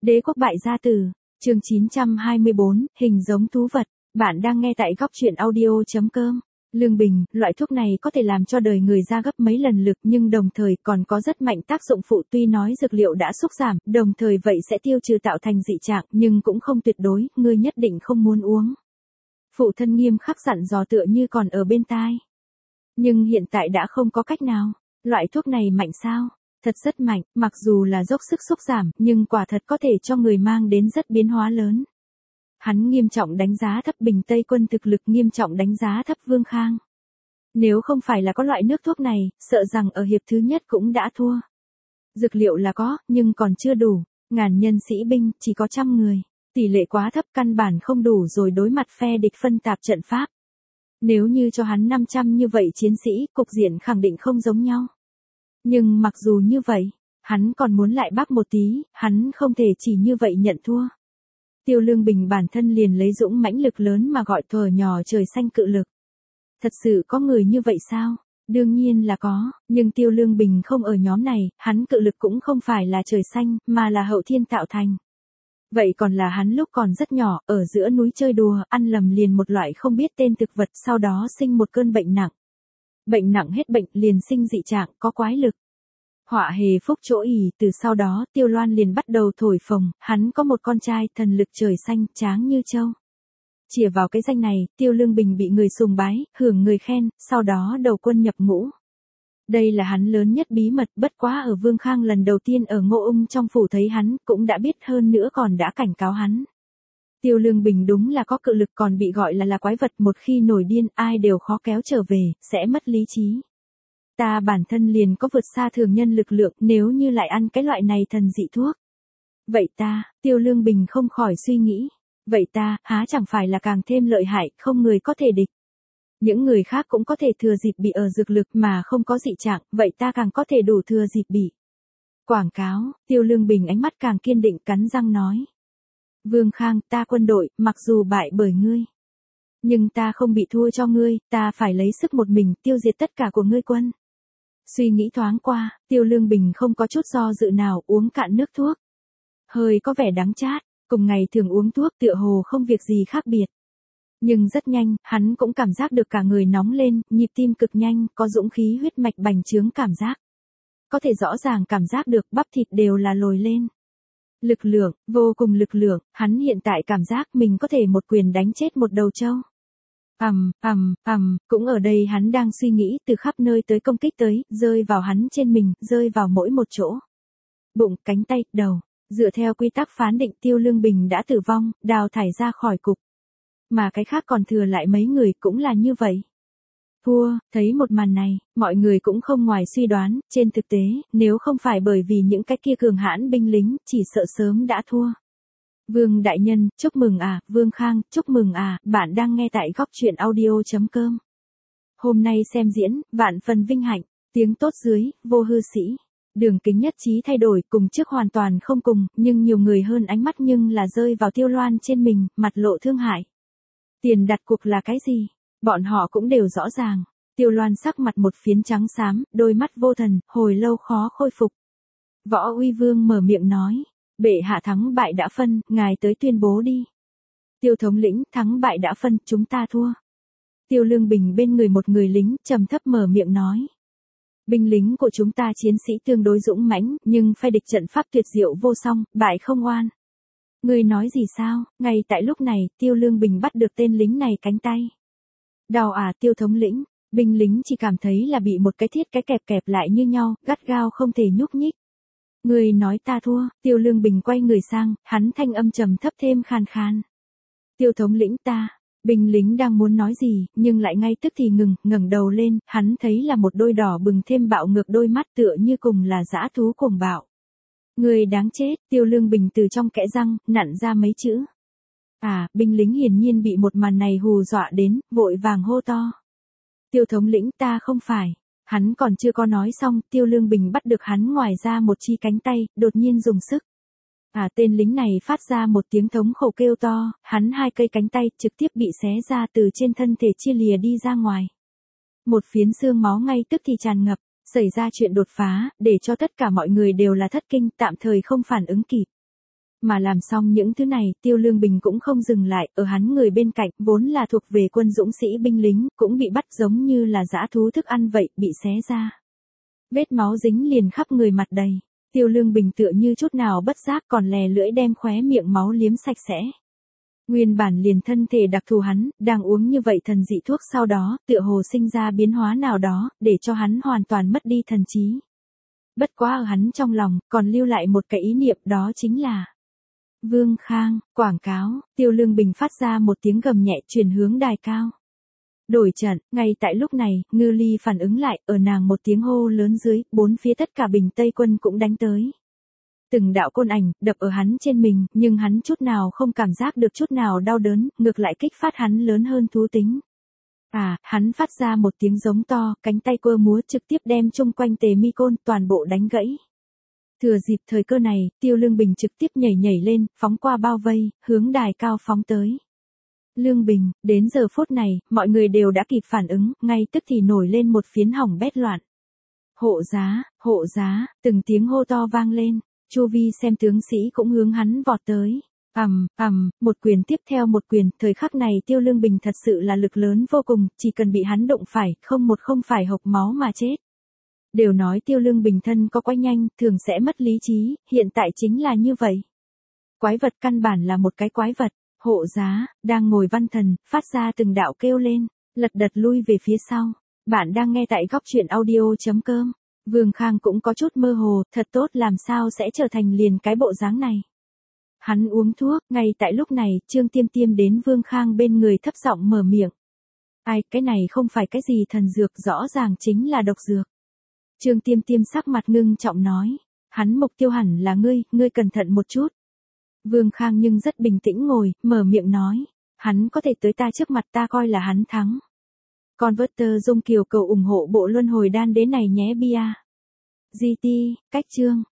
Đế quốc bại gia tử, chương 924, hình giống thú vật. Bạn đang nghe tại góc truyện audio.com. Lương bình, loại thuốc này có thể làm cho đời người ra gấp mấy lần lực nhưng đồng thời còn có rất mạnh tác dụng phụ, tuy nói dược liệu đã xúc giảm, đồng thời vậy sẽ tiêu trừ tạo thành dị trạng nhưng cũng không tuyệt đối, ngươi nhất định không muốn uống. Phụ thân nghiêm khắc dặn dò tựa như còn ở bên tai. Nhưng hiện tại đã không có cách nào. Loại thuốc này mạnh sao? Thật rất mạnh, mặc dù là dốc sức xúc giảm, nhưng quả thật có thể cho người mang đến rất biến hóa lớn. Hắn nghiêm trọng đánh giá thấp Bình Tây quân thực lực, nghiêm trọng đánh giá thấp Vương Khang. Nếu không phải là có loại nước thuốc này, sợ rằng ở hiệp thứ nhất cũng đã thua. Dược liệu là có, nhưng còn chưa đủ. Ngàn nhân sĩ binh, chỉ có 100 người. Tỷ lệ quá thấp, căn bản không đủ rồi đối mặt phe địch phân tạp trận pháp. Nếu như cho hắn 500 như vậy chiến sĩ, cục diện khẳng định không giống nhau. Nhưng mặc dù như vậy, hắn còn muốn lại bác một tí, hắn không thể chỉ như vậy nhận thua. Tiêu Lương Bình bản thân liền lấy dũng mãnh lực lớn mà gọi thuở nhỏ trời xanh cự lực. Thật sự có người như vậy sao? Đương nhiên là có, nhưng Tiêu Lương Bình không ở nhóm này, hắn cự lực cũng không phải là trời xanh, mà là hậu thiên tạo thành. Vậy còn là hắn lúc còn rất nhỏ, ở giữa núi chơi đùa, ăn lầm liền một loại không biết tên thực vật, sau đó sinh một cơn bệnh nặng. Bệnh nặng hết bệnh, liền sinh dị trạng, có quái lực. Họa hề phúc chỗ ỉ, từ sau đó, Tiêu Loan liền bắt đầu thổi phồng, hắn có một con trai, thần lực trời xanh, tráng như châu. Chìa vào cái danh này, Tiêu Lương Bình bị người sùng bái, hưởng người khen, sau đó đầu quân nhập ngũ. Đây là hắn lớn nhất bí mật, bất quá ở Vương Khang lần đầu tiên ở Ngô Ung trong phủ thấy hắn, cũng đã biết hơn nữa còn đã cảnh cáo hắn. Tiêu Lương Bình đúng là có cự lực, còn bị gọi là quái vật, một khi nổi điên ai đều khó kéo trở về, sẽ mất lý trí. Ta bản thân liền có vượt xa thường nhân lực lượng, nếu như lại ăn cái loại này thần dị thuốc. Vậy ta, Tiêu Lương Bình không khỏi suy nghĩ. Vậy ta, há chẳng phải là càng thêm lợi hại, không người có thể địch. Những người khác cũng có thể thừa dịp bị ở dược lực mà không có dị trạng, vậy ta càng có thể đủ thừa dịp bị. Quảng cáo, Tiêu Lương Bình ánh mắt càng kiên định, cắn răng nói. Vương Khang, ta quân đội, mặc dù bại bởi ngươi. Nhưng ta không bị thua cho ngươi, ta phải lấy sức một mình tiêu diệt tất cả của ngươi quân. Suy nghĩ thoáng qua, Tiêu Lương Bình không có chút do dự nào, uống cạn nước thuốc. Hơi có vẻ đắng chát, cùng ngày thường uống thuốc tựa hồ không việc gì khác biệt. Nhưng rất nhanh, hắn cũng cảm giác được cả người nóng lên, nhịp tim cực nhanh, có dũng khí huyết mạch bành trướng cảm giác. Có thể rõ ràng cảm giác được bắp thịt đều là lồi lên. Lực lượng, vô cùng lực lượng, hắn hiện tại cảm giác mình có thể một quyền đánh chết một đầu trâu. Cũng ở đây hắn đang suy nghĩ, từ khắp nơi tới công kích tới, rơi vào hắn trên mình, rơi vào mỗi một chỗ. Bụng, cánh tay, đầu, dựa theo quy tắc phán định Tiêu Lương Bình đã tử vong, đào thải ra khỏi cục. Mà cái khác còn thừa lại mấy người cũng là như vậy. Thua, thấy một màn này, mọi người cũng không ngoài suy đoán, trên thực tế, nếu không phải bởi vì những cái kia cường hãn binh lính, chỉ sợ sớm đã thua. Vương đại nhân, chúc mừng à, Vương Khang, chúc mừng à, bạn đang nghe tại góc truyện audio.com. Hôm nay xem diễn, vạn phần vinh hạnh, tiếng tốt dưới, vô hư sĩ. Đường kính nhất trí thay đổi, cùng trước hoàn toàn không cùng, nhưng nhiều người hơn ánh mắt nhưng là rơi vào Tiêu Loan trên mình, mặt lộ thương hại. Tiền đặt cuộc là cái gì? Bọn họ cũng đều rõ ràng. Tiêu Loan sắc mặt một phiến trắng xám, đôi mắt vô thần, hồi lâu khó khôi phục. Võ Uy Vương mở miệng nói. Bệ hạ thắng bại đã phân, ngài tới tuyên bố đi. Tiêu thống lĩnh, thắng bại đã phân, chúng ta thua. Tiêu Lương Bình bên người một người lính, trầm thấp mở miệng nói. Binh lính của chúng ta chiến sĩ tương đối dũng mãnh, nhưng phe địch trận pháp tuyệt diệu vô song, bại không oan. Ngươi nói gì sao? Ngay tại lúc này, Tiêu Lương Bình bắt được tên lính này cánh tay. Đau à, Tiêu thống lĩnh, binh lính chỉ cảm thấy là bị một cái thiết cái kẹp lại như nhau, gắt gao không thể nhúc nhích. Ngươi nói ta thua, Tiêu Lương Bình quay người sang, hắn thanh âm trầm thấp thêm khàn khàn. Tiêu thống lĩnh ta, binh lính đang muốn nói gì, nhưng lại ngay tức thì ngẩng đầu lên, hắn thấy là một đôi đỏ bừng thêm bạo ngược đôi mắt tựa như cùng là dã thú cuồng bạo. Người đáng chết, Tiêu Lương Bình từ trong kẽ răng, nặn ra mấy chữ. À, binh lính hiển nhiên bị một màn này hù dọa đến, vội vàng hô to. Tiêu thống lĩnh ta không phải. Hắn còn chưa có nói xong, Tiêu Lương Bình bắt được hắn ngoài ra một chi cánh tay, đột nhiên dùng sức. À, tên lính này phát ra một tiếng thống khổ kêu to, hắn hai cây cánh tay trực tiếp bị xé ra từ trên thân thể chia lìa đi ra ngoài. Một phiến xương máu ngay tức thì tràn ngập. Xảy ra chuyện đột phá, để cho tất cả mọi người đều là thất kinh, tạm thời không phản ứng kịp. Mà làm xong những thứ này, Tiêu Lương Bình cũng không dừng lại, ở hắn người bên cạnh, vốn là thuộc về quân dũng sĩ binh lính, cũng bị bắt giống như là dã thú thức ăn vậy, bị xé ra. Vết máu dính liền khắp người mặt đầy. Tiêu Lương Bình tựa như chút nào bất giác còn lè lưỡi đem khóe miệng máu liếm sạch sẽ. Nguyên bản liền thân thể đặc thù hắn, đang uống như vậy thần dị thuốc sau đó, tựa hồ sinh ra biến hóa nào đó, để cho hắn hoàn toàn mất đi thần trí. Bất quá ở hắn trong lòng, còn lưu lại một cái ý niệm đó chính là Vương Khang, quảng cáo, Tiêu Lương Bình phát ra một tiếng gầm nhẹ chuyển hướng đài cao. Đổi trận, ngay tại lúc này, Ngư Ly phản ứng lại, ở nàng một tiếng hô lớn dưới, bốn phía tất cả Bình Tây quân cũng đánh tới. Từng đạo côn ảnh, đập ở hắn trên mình, nhưng hắn chút nào không cảm giác được chút nào đau đớn, ngược lại kích phát hắn lớn hơn thú tính. Hắn phát ra một tiếng giống to, cánh tay quơ múa trực tiếp đem chung quanh Tề Mi côn toàn bộ đánh gãy. Thừa dịp thời cơ này, Tiêu Lương Bình trực tiếp nhảy lên, phóng qua bao vây, hướng đài cao phóng tới. Lương Bình, đến giờ phút này, mọi người đều đã kịp phản ứng, ngay tức thì nổi lên một phiến hỏng bét loạn. Hộ giá, từng tiếng hô to vang lên, chu vi xem tướng sĩ cũng hướng hắn vọt tới. Một quyền tiếp theo một quyền, thời khắc này Tiêu Lương Bình thật sự là lực lớn vô cùng, chỉ cần bị hắn đụng phải, không phải hộc máu mà chết. Đều nói Tiêu Lương Bình thân có quay nhanh, thường sẽ mất lý trí, hiện tại chính là như vậy. Quái vật căn bản là một cái quái vật, hộ giá, đang ngồi văn thần, phát ra từng đạo kêu lên, lật đật lui về phía sau. Bạn đang nghe tại góc truyện audio.com. Vương Khang cũng có chút mơ hồ, thật tốt làm sao sẽ trở thành liền cái bộ dáng này. Hắn uống thuốc, ngay tại lúc này, Trương Tiêm Tiêm đến Vương Khang bên người thấp giọng mở miệng. Ai, cái này không phải cái gì thần dược, rõ ràng chính là độc dược. Trương Tiêm Tiêm sắc mặt ngưng trọng nói, hắn mục tiêu hẳn là ngươi cẩn thận một chút. Vương Khang nhưng rất bình tĩnh ngồi, mở miệng nói, hắn có thể tới ta trước mặt ta coi là hắn thắng. Converter Dung Kiều cầu ủng hộ bộ luân hồi đan đế này nhé bia. GT, cách chương.